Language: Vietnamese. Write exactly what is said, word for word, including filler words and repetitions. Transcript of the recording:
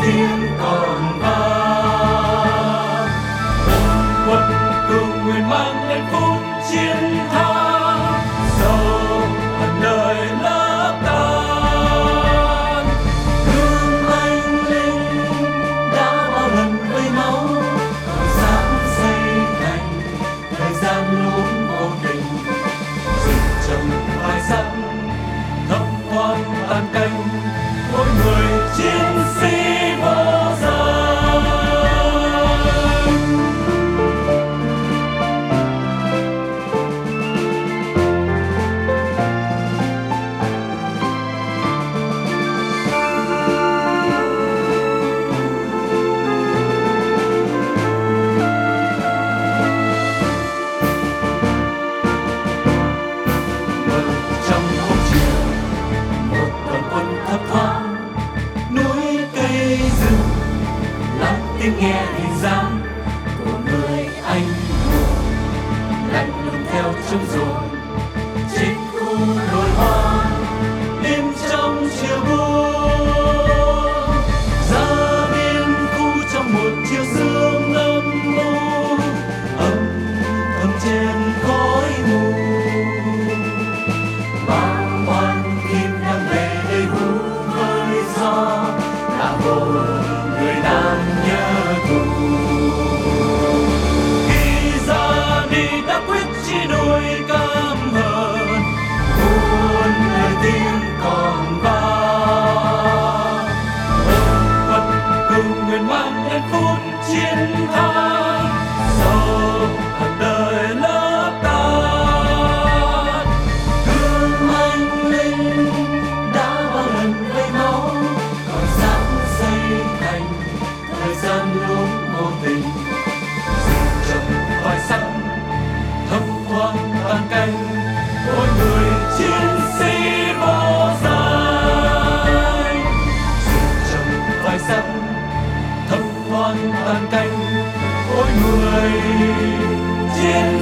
tiếng còn vang. Quân quân cừu nguyện mang đến phút chiến thắng, dẫu hận đời lấp tan. Gương anh linh đã bao lần với máu, còn dám xây thành thời gian luôn vô tình. Rừng trồng hoài sắc thấp thoáng tàn canh, mỗi người chiến sĩ vô danh. Trong bóng chiều một đoàn quân thấp thoáng, núi cây rừng lắng tiếng nghe hình dáng của người anh hùng, lạnh lùng theo trong rồn trên khu đồi hoa đêm trong chiều buông. Ra biên khu trong một chiều sương âm u, âm thầm trên khói mù. Bao oan khiên đang về đây hú hơi gió, là hồn người đang nhớ thù. Khi ra đi đã quyết chỉ đôi cam hờn, muôn lời tiếng còn vang. Ơn Phật cừu nguyện mang đến phút chiến thắng, dẫu hận đời lấp tan. Gương anh linh đã bao lần với máu, còn dám xây thành thời gian luôn vô tình. Rừng trồng hoài sắc thấp thoáng tàn canh, mỗi người chiến sĩ vô danh. Rừng trồng hoài sắc thấp thoáng tàn canh, mỗi người chiến